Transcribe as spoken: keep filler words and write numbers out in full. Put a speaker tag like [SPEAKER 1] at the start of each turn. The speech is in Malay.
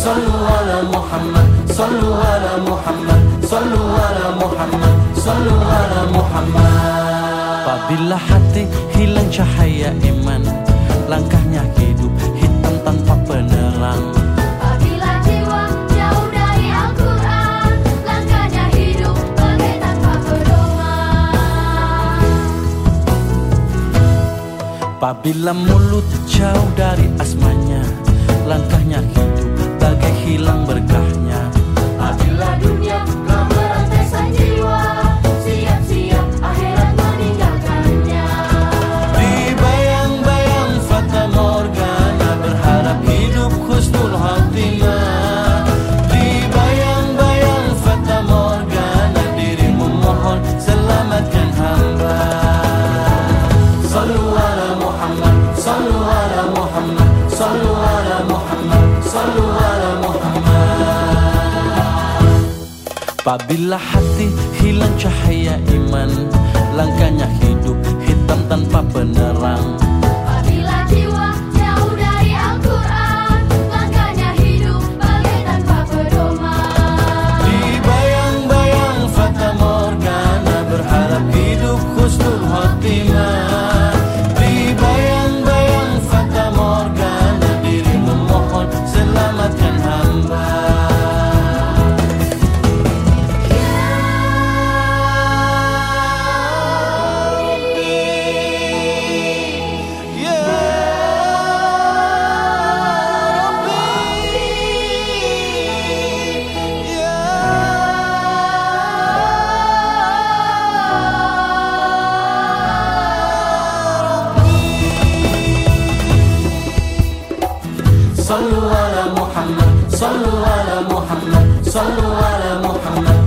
[SPEAKER 1] sallu ala Muhammad, sallu ala Muhammad, sallu ala Muhammad, sallu ala Muhammad.
[SPEAKER 2] Apabila hati hilang cahaya iman, langkahnya hidup hitam tanpa penerang.
[SPEAKER 3] Apabila jiwa jauh dari Al-Quran, langkahnya hidup bagai tanpa pedoman.
[SPEAKER 2] Apabila mulut jauh dari asmanya, langkahnya hidup bagai hilang berkahnya.
[SPEAKER 3] Apabila dunia telah merantai sang jiwa, siap-siap akhirat meninggalkannya.
[SPEAKER 2] Di bayang-bayang fata morgana, berharap hidup husnul khatimah. Di bayang-bayang fata morgana, dirimu mohon selamatkan hamba.
[SPEAKER 1] Sallu ala Muhammad, sallu ala Muhammad, sallu ala Muhammad, sallu ala Muhammad.
[SPEAKER 2] Apabila hati hilang cahaya iman, langkahnya hidup hitam tanpa penerang.
[SPEAKER 3] Apabila jiwa jauh dari Al-Quran, langkahnya hidup bagai tanpa pedoman.
[SPEAKER 2] Di bayang-bayang fata morgana, berharap hidup husnul khatimah. Di bayang-bayang fata morgana, dirimu mohon selamatkan hamba.
[SPEAKER 1] Sallu ala Muhammad, sallu ala Muhammad, sallu ala Muhammad,